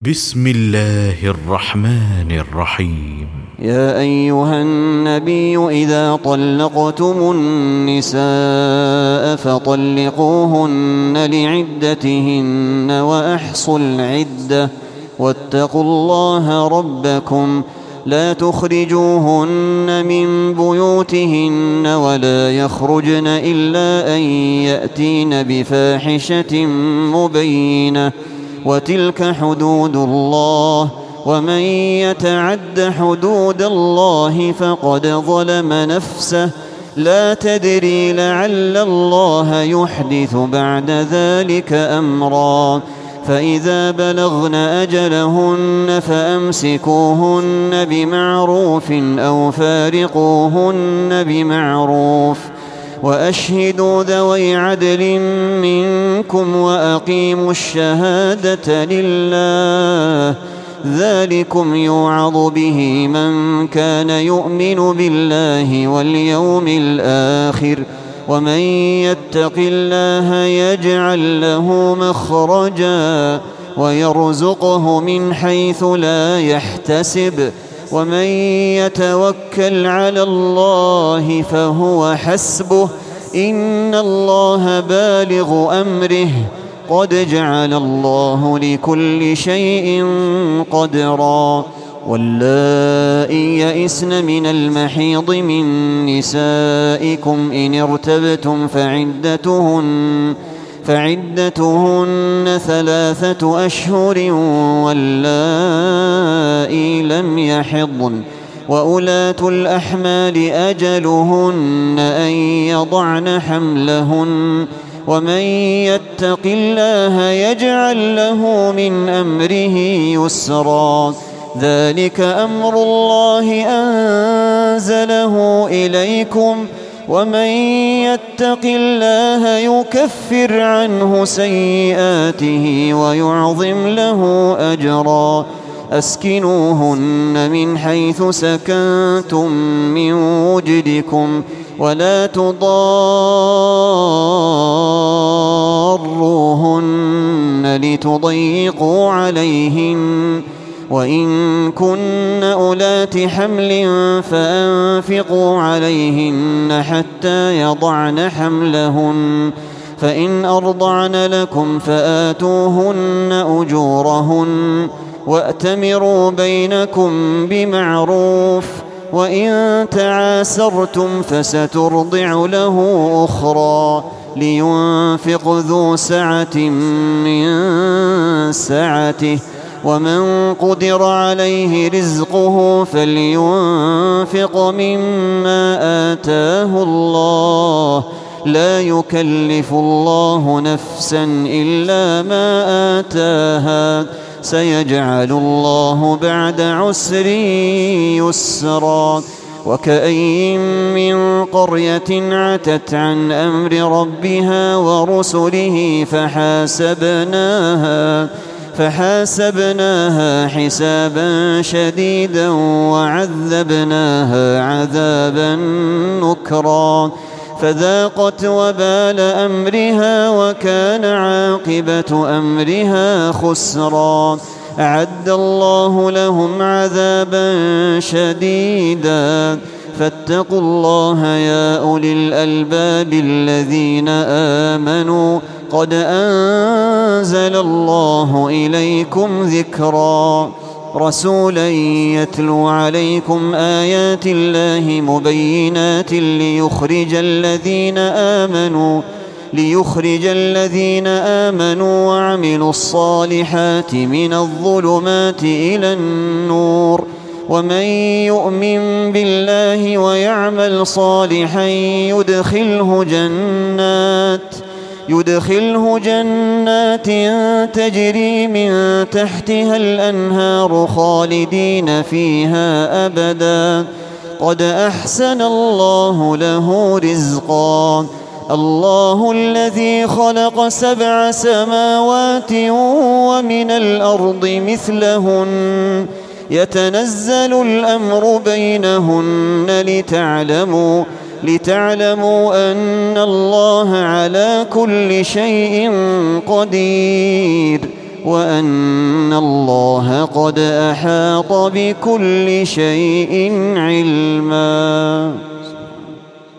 بسم الله الرحمن الرحيم. يا أيها النبي إذا طلقتم النساء فطلقوهن لعدتهن وأحصوا العدة واتقوا الله ربكم لا تخرجوهن من بيوتهن ولا يخرجن إلا أن يأتين بفاحشة مبينة وتلك حدود الله ومن يتعد حدود الله فقد ظلم نفسه لا تدري لعل الله يحدث بعد ذلك أمرا فإذا بلغن أجلهن فأمسكوهن بمعروف أو فارقوهن بمعروف وأشهدوا ذوي عدل منكم وأقيموا الشهادة لله ذلكم يوعظ به من كان يؤمن بالله واليوم الآخر ومن يتق الله يجعل له مخرجا ويرزقه من حيث لا يحتسب ومن يتوكل على الله فهو حسبه إن الله بالغ أمره قد جعل الله لكل شيء قدرا واللائي يئسن من المحيض من نسائكم إن ارتبتم فعدتهن 3 أشهر واللائي لم يحضن وأولاة الأحمال أجلهن أن يضعن حملهن ومن يتق الله يجعل له من أمره يسرا ذلك أمر الله أنزله إليكم ومن يتق الله يكفر عنه سيئاته ويعظم له أجرا أسكنوهن من حيث سكنتم من وجدكم ولا تضاروهن لتضيقوا عليهن وإن كن أولات حمل فأنفقوا عليهن حتى يضعن حملهن فإن أرضعن لكم فآتوهن أجورهن وأتمروا بينكم بمعروف وإن تعاسرتم فسترضع له أخرى لينفق ذو سعة من سعته ومن قدر عليه رزقه فلينفق مما آتاه الله لا يكلف الله نفسا إلا ما آتاها سيجعل الله بعد عسر يسرا وكأين من قرية عتت عن أمر ربها ورسله فحاسبناها حسابا شديدا وعذبناها عذابا نكرا فذاقت وبال أمرها وكان عاقبة أمرها خسرا أعد الله لهم عذابا شديدا فاتقوا الله يا أولي الألباب الذين آمنوا قد أنزل الله إليكم ذكرا رسولا يتلو عليكم آيات الله مبينات ليخرج الذين آمنوا وعملوا الصالحات من الظلمات إلى النور ومن يؤمن بالله ويعمل صالحا يدخله جنات تجري من تحتها الأنهار خالدين فيها أبدا قد أحسن الله له رزقا الله الذي خلق 7 سماوات ومن الأرض مثلهن يتنزل الأمر بينهن لتعلموا أن الله على كل شيء قدير وأن الله قد أحاط بكل شيء علما.